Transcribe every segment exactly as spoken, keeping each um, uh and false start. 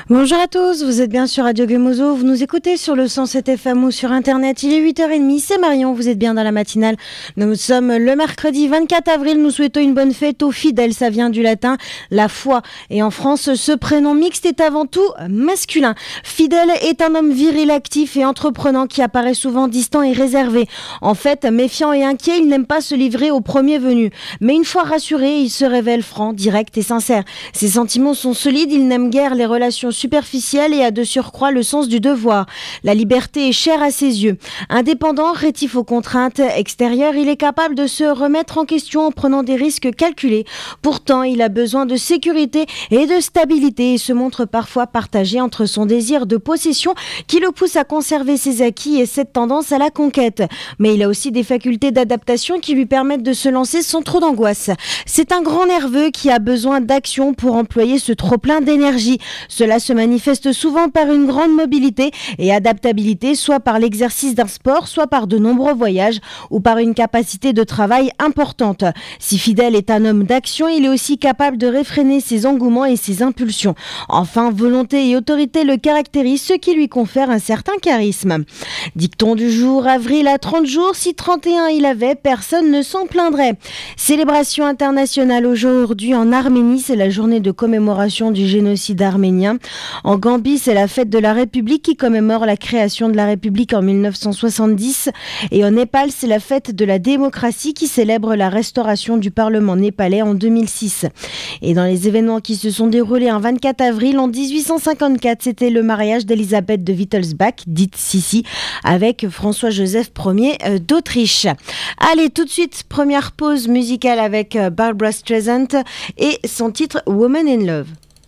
Bonjour à tous, vous êtes bien sur Radio Gemozo, vous nous écoutez sur le cent sept F M ou sur internet, il est huit heures trente, c'est Marion, vous êtes bien dans la matinale. Nous sommes le mercredi vingt-quatre avril, nous souhaitons une bonne fête aux fidèles, ça vient du latin, la foi. Et en France, ce prénom mixte est avant tout masculin. Fidèle est un homme viril, actif et entreprenant qui apparaît souvent distant et réservé. En fait, méfiant et inquiet, il n'aime pas se livrer au premier venu. Mais une fois rassuré, il se révèle franc, direct et sincère. Ses sentiments sont solides, il n'aime guère les relations superficielle et a de surcroît le sens du devoir. La liberté est chère à ses yeux. Indépendant, rétif aux contraintes extérieures, il est capable de se remettre en question en prenant des risques calculés. Pourtant, il a besoin de sécurité et de stabilité et se montre parfois partagé entre son désir de possession qui le pousse à conserver ses acquis et cette tendance à la conquête. Mais il a aussi des facultés d'adaptation qui lui permettent de se lancer sans trop d'angoisse. C'est un grand nerveux qui a besoin d'action pour employer ce trop-plein d'énergie. Cela se manifeste souvent par une grande mobilité et adaptabilité, soit par l'exercice d'un sport, soit par de nombreux voyages ou par une capacité de travail importante. Si Fidèle est un homme d'action, il est aussi capable de réfréner ses engouements et ses impulsions. Enfin, volonté et autorité le caractérisent, ce qui lui confère un certain charisme. Dicton du jour, avril à trente jours, si trente et un il avait, personne ne s'en plaindrait. Célébration internationale aujourd'hui en Arménie, c'est la journée de commémoration du génocide arménien. En Gambie, c'est la fête de la République qui commémore la création de la République en mille neuf cent soixante-dix. Et en Népal, c'est la fête de la démocratie qui célèbre la restauration du Parlement népalais en deux mille six. Et dans les événements qui se sont déroulés un vingt-quatre avril en dix-huit cent cinquante-quatre, c'était le mariage d'Elisabeth de Wittelsbach, dite Sissi, avec François-Joseph Ier d'Autriche. Allez, tout de suite, première pause musicale avec Barbra Streisand et son titre Woman in Love.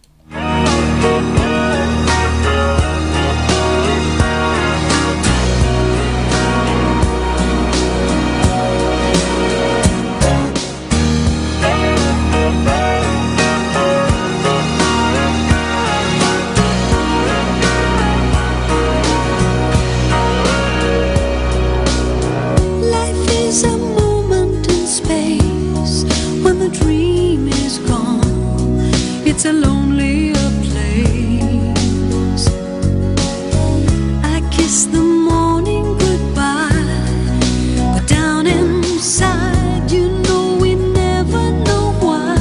It's a lonelier place. I kiss the morning goodbye, but down inside you know we never know why.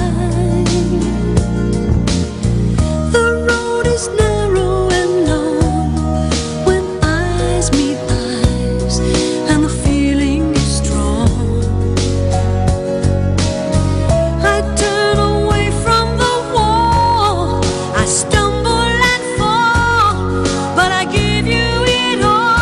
The road is narrow and long when eyes meet eyes and the feeling is strong. I turn away from the I stumble and fall, but I give you it all.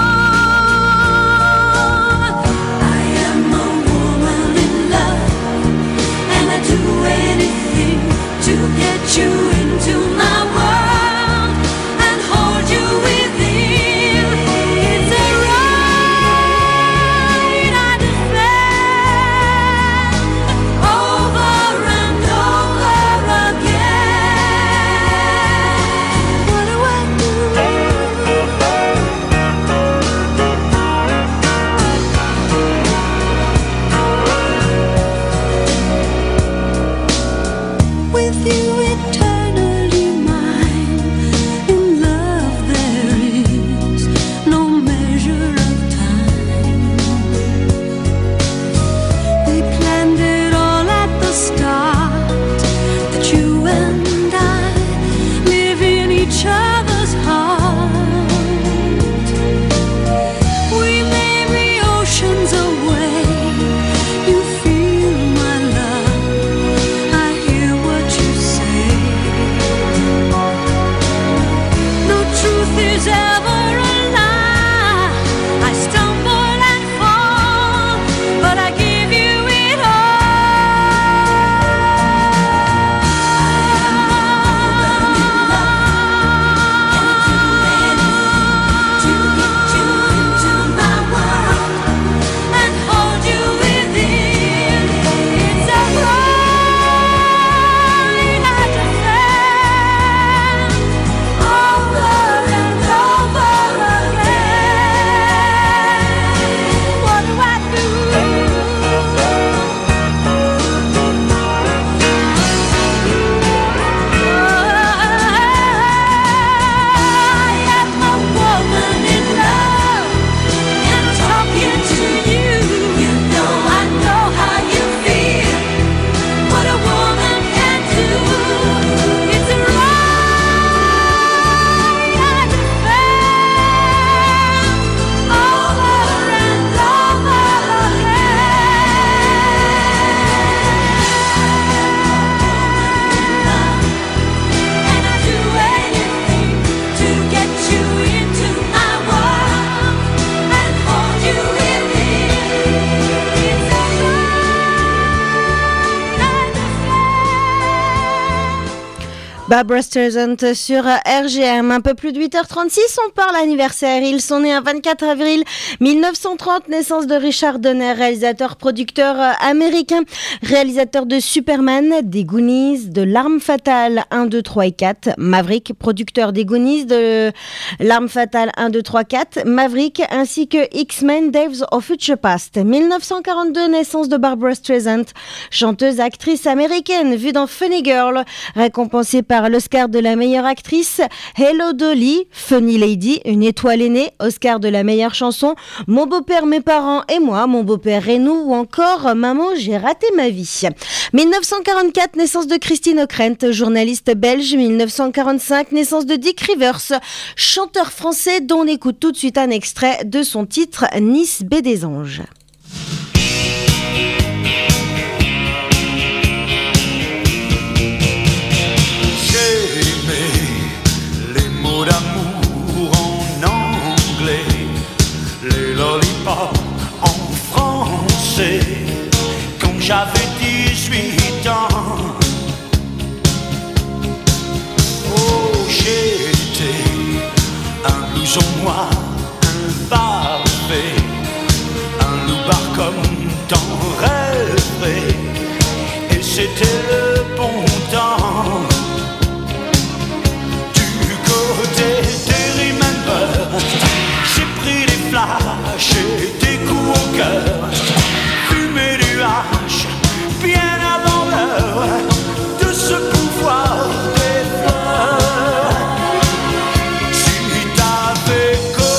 I am a woman in love, and I do anything to get you into my world and hold you within. It's a right I defend over and over again. What do I do? With you eternally mine, in love there is no measure of time. We planned it all at the start, that you and I live in each other's heart. We may be oceans away, you feel my love, I hear what you say. Barbra Streisand sur R G M. Un peu plus de huit heures trente-six, on parle anniversaire. Ils sont nés un vingt-quatre avril mille neuf cent trente, naissance de Richard Donner, réalisateur, producteur américain, réalisateur de Superman, des Goonies, de L'Arme Fatale un, deux, trois et quatre, Maverick, producteur des Goonies, de L'Arme Fatale un, deux, trois, quatre, Maverick, ainsi que X-Men Days of Future Past. mille neuf cent quarante-deux, naissance de Barbra Streisand, chanteuse, actrice américaine, vue dans Funny Girl, récompensée par l'Oscar de la meilleure actrice, Hello Dolly, Funny Lady, Une étoile aînée, Oscar de la meilleure chanson, Mon beau-père, mes parents et moi, Mon beau-père et nous, ou encore Maman, j'ai raté ma vie. mille neuf cent quarante-quatre, naissance de Christine O'Krent, journaliste belge. mille neuf cent quarante-cinq, naissance de Dick Rivers, chanteur français dont on écoute tout de suite un extrait de son titre Nice Baie des Anges. D'amour en anglais, les lollipops en français, quand j'avais dix-huit ans. Oh, j'étais un blouson noir, un parfait, un loupard comme t'en rêverais, et c'était le bon temps. J'ai pris des flashs et des coups au cœur, fumé du hache bien avant l'heure de ce pouvoir des fleurs. Si t'avais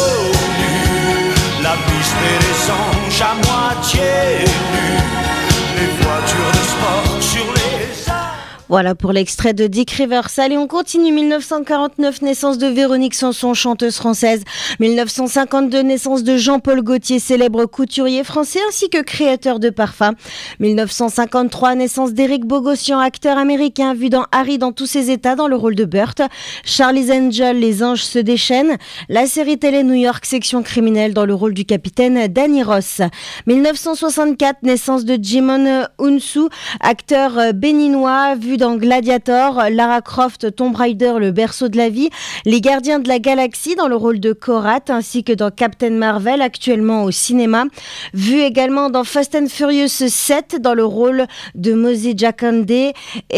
connu la piste des anges à moitié nue, les voitures de sport sur les arbres. Voilà pour l'extrait de Dick Rivers. Allez, on continue. mille neuf cent quarante-neuf, naissance de Véronique Sanson, chanteuse française. mille neuf cent cinquante-deux, naissance de Jean-Paul Gaultier, célèbre couturier français ainsi que créateur de parfums. mille neuf cent cinquante-trois, naissance d'Éric Bogossian, acteur américain, vu dans Harry dans tous ses états dans le rôle de Burt. Charlie's Angel, Les anges se déchaînent. La série télé New York, section criminelle, dans le rôle du capitaine Danny Ross. mille neuf cent soixante-quatre, naissance de Djimon Hounsou, acteur béninois, vu dans Gladiator, Lara Croft, Tomb Raider, le berceau de la vie, Les Gardiens de la Galaxie dans le rôle de Korat, ainsi que dans Captain Marvel, actuellement au cinéma. Vu également dans Fast and Furious sept dans le rôle de Mosey Jakande. Et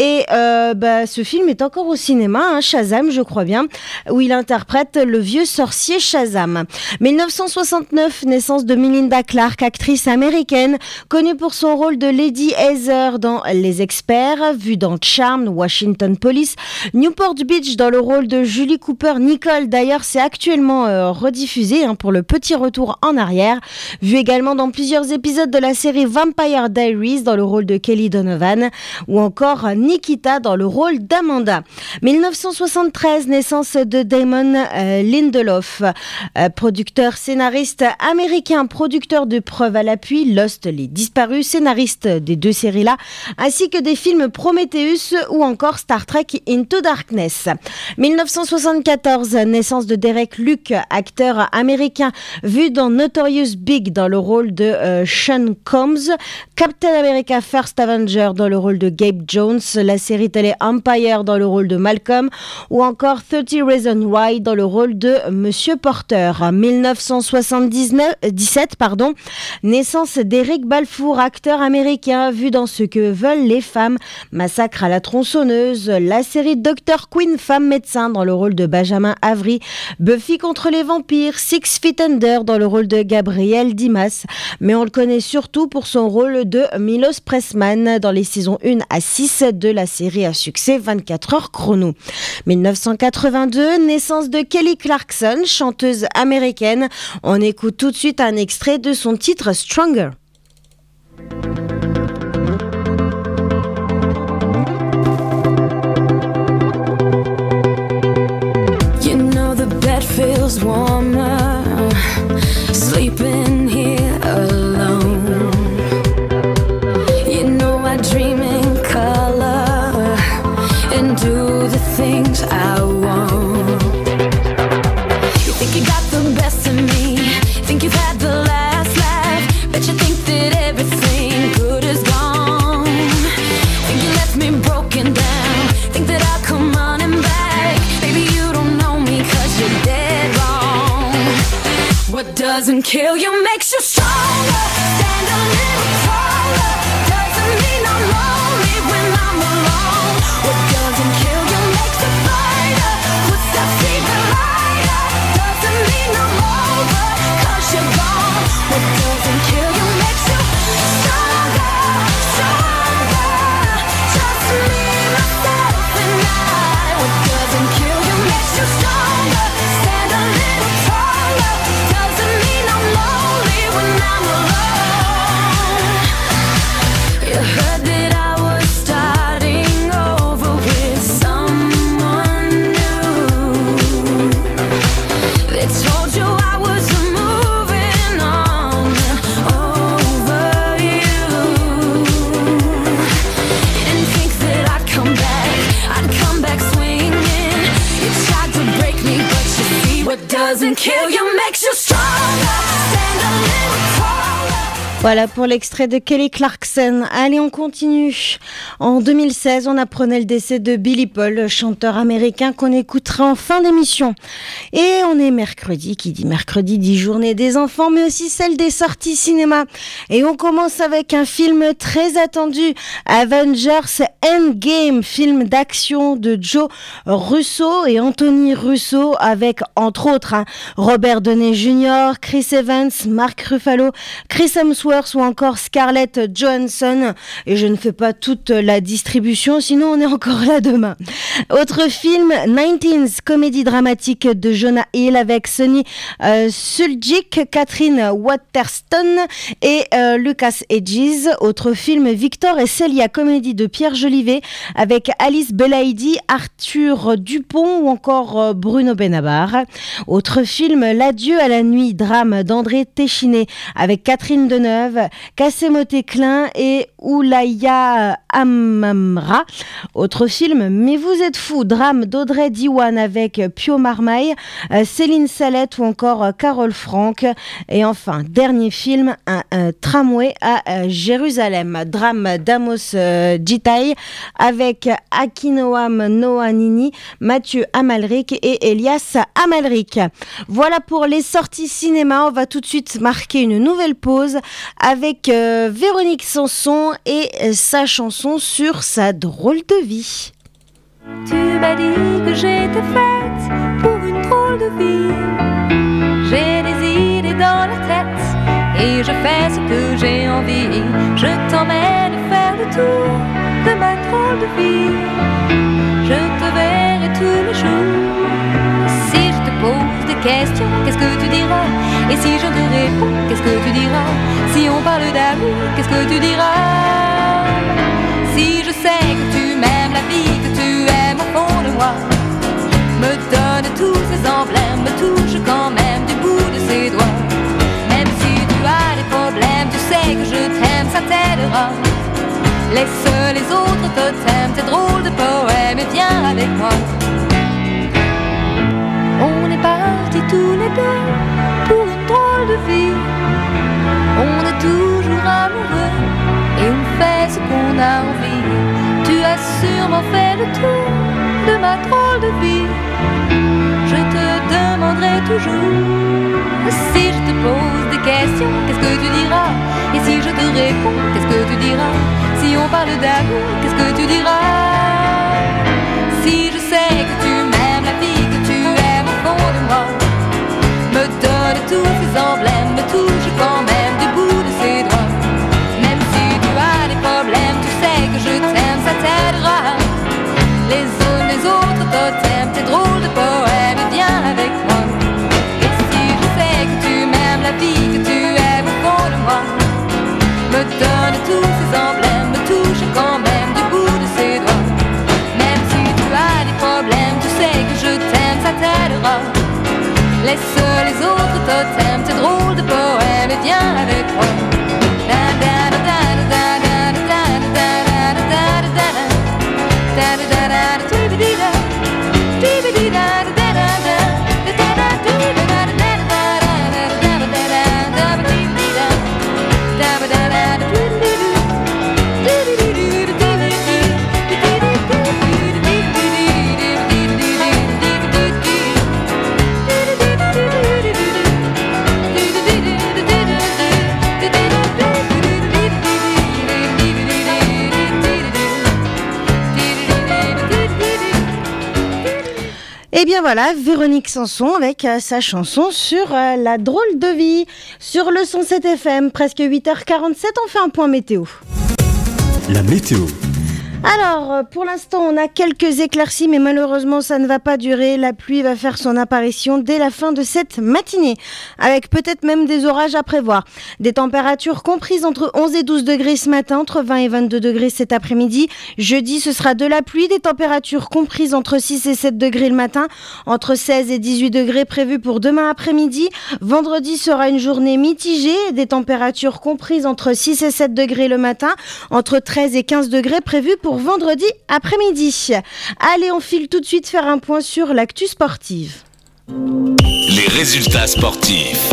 euh, bah, ce film est encore au cinéma, hein, Shazam, je crois bien, où il interprète le vieux sorcier Shazam. mille neuf cent soixante-neuf, naissance de Melinda Clarke, actrice américaine, connue pour son rôle de Lady Heather dans Les Experts, vue dans Charmed, Washington Police, Newport Beach dans le rôle de Julie Cooper Nicole. D'ailleurs, c'est actuellement euh, rediffusé hein, pour le petit retour en arrière. Vu également dans plusieurs épisodes de la série Vampire Diaries dans le rôle de Kelly Donovan, ou encore Nikita dans le rôle d'Amanda. mille neuf cent soixante-treize, naissance de Damon euh, Lindelof, euh, producteur, scénariste américain, producteur de preuves à l'appui, Lost, Les Disparus, scénariste des deux séries-là, ainsi que des films Prometheus ou encore Star Trek Into Darkness. mille neuf cent soixante-quatorze, naissance de Derek Luke, acteur américain, vu dans Notorious Big dans le rôle de euh, Sean Combs, Captain America First Avenger dans le rôle de Gabe Jones, la série télé Empire dans le rôle de Malcolm, ou encore thirty Reasons Why dans le rôle de Monsieur Porter. mille neuf cent soixante-dix-sept, pardon, naissance d'Eric Balfour, acteur américain, vu dans Ce que veulent les femmes, Massacre à la tronçonneuse, la série Doctor Queen, femme médecin dans le rôle de Benjamin Avery, Buffy contre les vampires, Six Feet Under dans le rôle de Gabriel Dimas, mais on le connaît surtout pour son rôle de Milos Pressman dans les saisons un à six de la série à succès vingt-quatre heures chrono. mille neuf cent quatre-vingt-deux, naissance de Kelly Clarkson, chanteuse américaine. On écoute tout de suite un extrait de son titre Stronger. Feels warmer sleeping here alone. You know I dream in color and do the things I want. You think you got the best of me, think you've had the last laugh, bet you think that everything good is gone. Think you left me broken down, think that I'll come on and doesn't kill you makes you stronger. Stand a little taller. Doesn't mean I'm lonely when I'm alone. What doesn't kill you makes you brighter. Puts that secret lighter. Doesn't mean I'm over, cause you're gone. What doesn't kill you makes you stronger, stronger. Just me, myself and I. What doesn't kill you makes you stronger. Stand a little taller. Doesn't mean I'm lonely when I'm alone. You heard that I was starting over with someone new. They told you I was moving on over you. You didn't think that I'd come back, I'd come back swinging. You tried to break me, but you see what doesn't kill you makes you stronger. Stand a little taller. Voilà pour l'extrait de Kelly Clarkson. Allez, on continue. En deux mille seize, on apprenait le décès de Billy Paul, le chanteur américain qu'on écoutera en fin d'émission. Et on est mercredi, qui dit mercredi dit journée des enfants, mais aussi celle des sorties cinéma. Et on commence avec un film très attendu, Avengers Endgame, film d'action de Joe Russo et Anthony Russo, avec entre autres hein, Robert Downey junior, Chris Evans, Mark Ruffalo, Chris Hemsworth ou encore Scarlett Johansson. Et je ne fais pas toute la distribution, sinon on est encore là demain. Autre film, dix-neuf, comédie dramatique de Jonah Hill avec Sonny euh, Suljic, Catherine Waterston et euh, Lucas Hedges. Autre film, Victor et Célia, comédie de Pierre Jolivet avec Alice Belaïdi, Arthur Dupont ou encore euh, Bruno Benabar. Autre film, L'adieu à la nuit, drame d'André Téchiné avec Catherine Deneuve, Kassem Klein et Oulaya Amamra. Autre film, Mais vous êtes fous, drame d'Audrey Diwan avec Pio Marmaille, euh, Céline Salette ou encore euh, Carole Franck. Et enfin, dernier film, un, un tramway à euh, Jérusalem, drame d'Amos euh, Gitaï avec Akinoam Noanini, Mathieu Amalric et Elias Amalric. Voilà pour les sorties cinéma. On va tout de suite marquer une nouvelle pause avec euh, Véronique Sanson et euh, sa chanson sur sa drôle de vie. Tu m'as dit que j'étais faite pour une drôle de vie. J'ai des idées dans la tête et je fais ce que j'ai envie. Je t'emmène faire le tour de ma drôle de vie. Je te verrai tous les jours. Si je te pose des questions, qu'est-ce que tu diras? Et si je te réponds, qu'est-ce que tu diras? Si on parle d'amour, qu'est-ce que tu diras? Si je sais que tu m'aimes la vie, que tu aimes au fond de moi, me donne tous ces emblèmes, me touche quand même du bout de ses doigts. Même si tu as des problèmes, tu sais que je t'aime, ça t'aidera. Laisse les autres totems, tes drôles de poèmes et viens avec moi. On est partis tous les deux pour une drôle de vie. On est toujours amoureux et on fait ce qu'on a envie. Tu as sûrement fait le tour de ma drôle de vie. Je te demanderai toujours. Si je te pose des questions, qu'est-ce que tu diras? Et si je te réponds, qu'est-ce que tu diras? Si on parle d'amour, qu'est-ce que tu diras? Si je sais que tu m'aimes la vie, que tu aimes au fond de moi, me donne tous ces emblèmes, me touche quand même du bout de ses doigts. Même si tu as des problèmes, tu sais que je t'aime, ça t'aidera. Les uns les autres totems, tes drôles de poèmes, et viens avec moi. Et si je sais que tu m'aimes la vie, que tu aimes au fond de moi, me donne tous ces emblèmes, me touche quand même du bout de ses doigts. Même si tu as des problèmes, tu sais que je t'aime, ça t'aidera. Laisse les autres totems, tes drôles de poèmes, et viens avec moi. Et bien voilà, Véronique Sanson avec euh, sa chanson sur euh, la drôle de vie. Sur le cent sept F M, presque huit heures quarante-sept, on fait un point météo. La météo. Alors, pour l'instant, on a quelques éclaircies, mais malheureusement, ça ne va pas durer. La pluie va faire son apparition dès la fin de cette matinée, avec peut-être même des orages à prévoir. Des températures comprises entre onze et douze degrés ce matin, entre vingt et vingt-deux degrés cet après-midi. Jeudi, ce sera de la pluie, des températures comprises entre six et sept degrés le matin, entre seize et dix-huit degrés prévus pour demain après-midi. Vendredi sera une journée mitigée, des températures comprises entre six et sept degrés le matin, entre treize et quinze degrés prévus pour Pour vendredi après-midi. Allez, on file tout de suite faire un point sur l'actu sportive. Les résultats sportifs.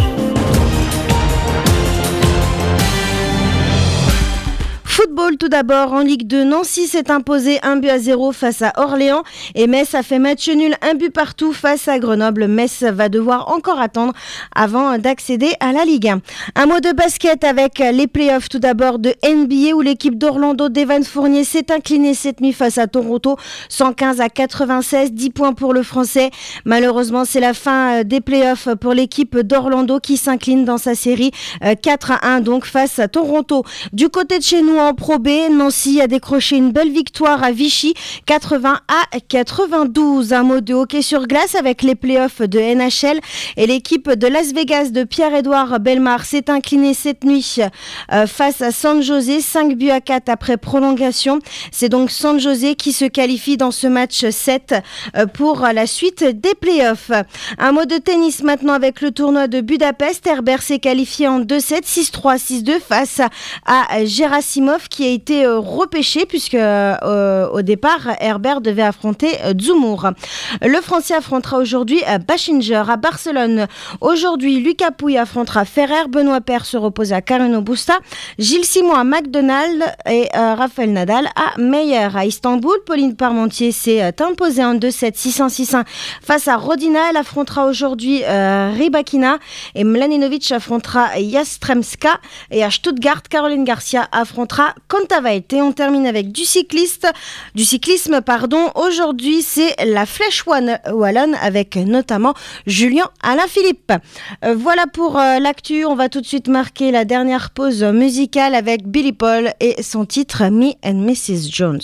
Football tout d'abord, en Ligue deux, Nancy s'est imposé un but à zéro face à Orléans et Metz a fait match nul un but partout face à Grenoble. Metz va devoir encore attendre avant d'accéder à la Ligue un. Un mot de basket avec les playoffs tout d'abord de N B A où l'équipe d'Orlando d'Evan Fournier s'est inclinée cette nuit face à Toronto, cent quinze à quatre-vingt-seize, dix points pour le Français. Malheureusement, c'est la fin des playoffs pour l'équipe d'Orlando qui s'incline dans sa série quatre à un donc face à Toronto. Du côté de chez nous, en Pro B, Nancy a décroché une belle victoire à Vichy, quatre-vingts à quatre-vingt-douze. Un mot de hockey sur glace avec les playoffs de N H L et l'équipe de Las Vegas de Pierre-Édouard Bellemare s'est inclinée cette nuit euh, face à San José, cinq buts à quatre après prolongation. C'est donc San José qui se qualifie dans ce match sept euh, pour la suite des playoffs. Un mot de tennis maintenant avec le tournoi de Budapest. Herbert s'est qualifié en deux sept, six trois, six deux face à Gerasimov qui a été euh, repêché puisque euh, au départ Herbert devait affronter euh, Zumur. Le Français affrontera aujourd'hui euh, Bachinger à Barcelone. Aujourd'hui, Lucas Pouille affrontera Ferrer, Benoît Paire se repose à Carreno Busta, Gilles Simon à McDonald et euh, Raphaël Nadal à Meyer. À Istanbul, Pauline Parmentier s'est euh, imposée en deux sept, six un, six un face à Rodina. Elle affrontera aujourd'hui euh, Rybakina et Mladenovic affrontera Yastremska et à Stuttgart, Caroline Garcia affrontera Kontaveit. Et on termine avec du cycliste, du cyclisme, pardon. Aujourd'hui, c'est la Flèche Wallonne avec notamment Julien Alaphilippe. Euh, voilà pour euh, l'actu. On va tout de suite marquer la dernière pause musicale avec Billy Paul et son titre Me and missus Jones.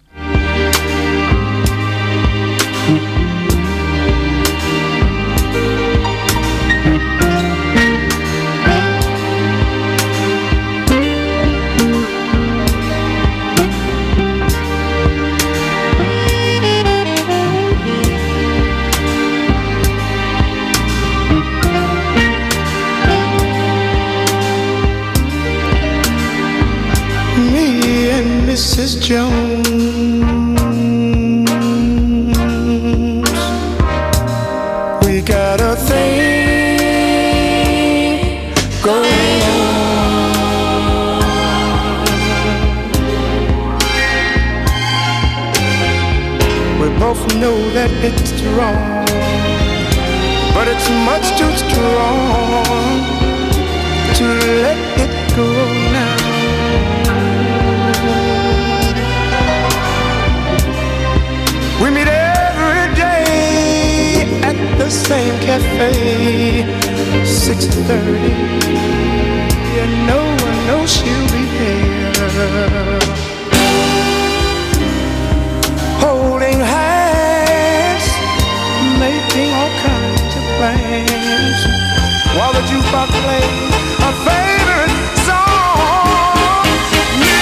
missus Jones, we got a thing going on. We both know that it's wrong, but it's much too strong to let it go now. We meet every day at the same cafe, six thirty, and no one knows she'll be there. Holding hands, making all kinds of plans, while the jukebox plays our favorite song. Me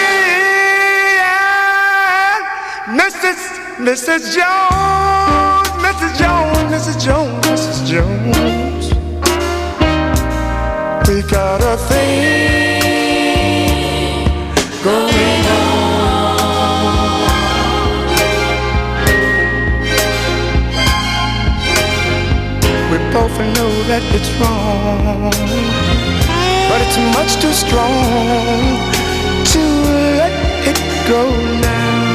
and missus missus Jones, missus Jones, missus Jones, missus Jones, we got a thing going on. We both know that it's wrong, but it's much too strong to let it go now.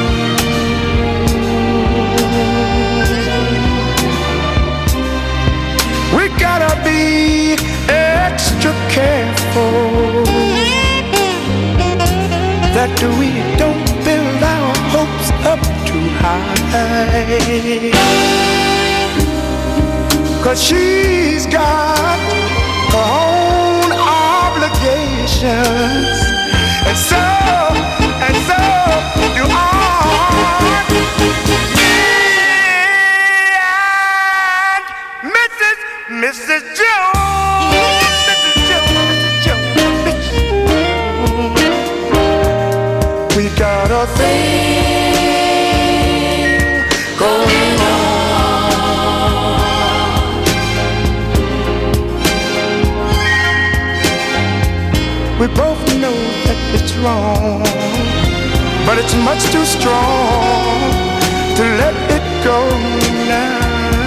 We gotta be extra careful that we don't build our hopes up too high. but she's got her own obligations, and so, and so do I. Me and Missus Missus Jones, Missus Jones, Missus Jones, we got a thing going on. We both know that it's wrong, but it's much too strong to let it go now.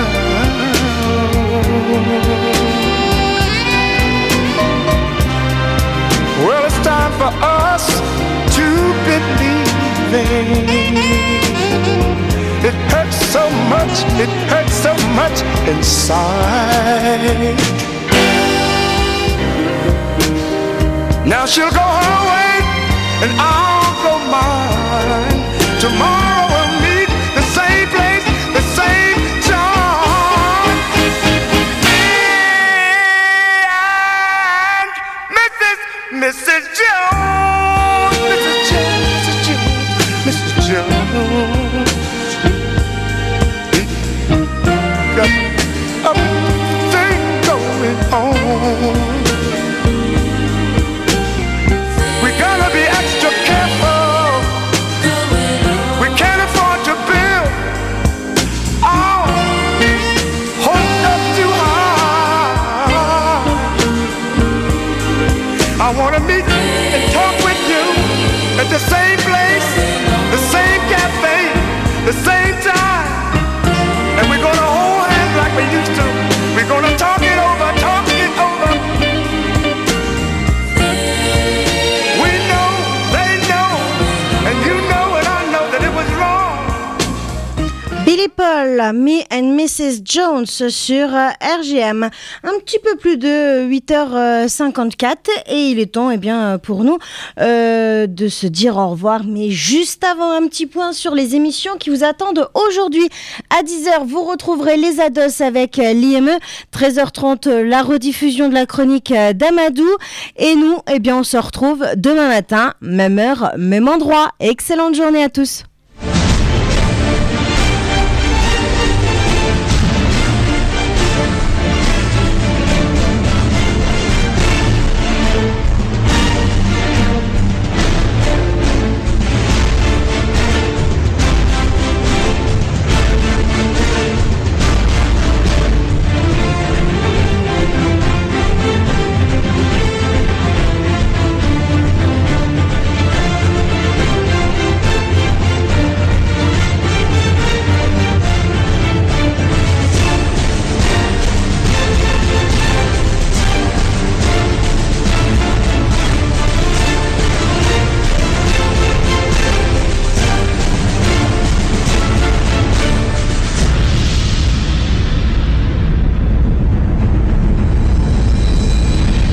Well, it's time for us to believe in. It hurts so much, it hurts so much inside. Now she'll go her way and I'll go mine. Tomorrow we'll meet the same place, the same time. And Missus Missus Jones, Missus Jones, Missus Jones, Missus Jones, got a thing going on. I wanna meet and talk with you at the same place, the same cafe, the same time. And we're gonna hold hands like we used to. We're gonna talk it over, talk it over. We know, they know, and you know and I know that it was wrong. Billy Paul, Me and Missus Jones sur R G M. Un petit peu plus de huit heures cinquante-quatre et il est temps eh bien, pour nous euh, de se dire au revoir. Mais juste avant, un petit point sur les émissions qui vous attendent aujourd'hui. À dix heures, vous retrouverez les Ados avec l'I M E. treize heures trente, la rediffusion de la chronique d'Amadou. Et nous, eh bien, on se retrouve demain matin, même heure, même endroit. Excellente journée à tous.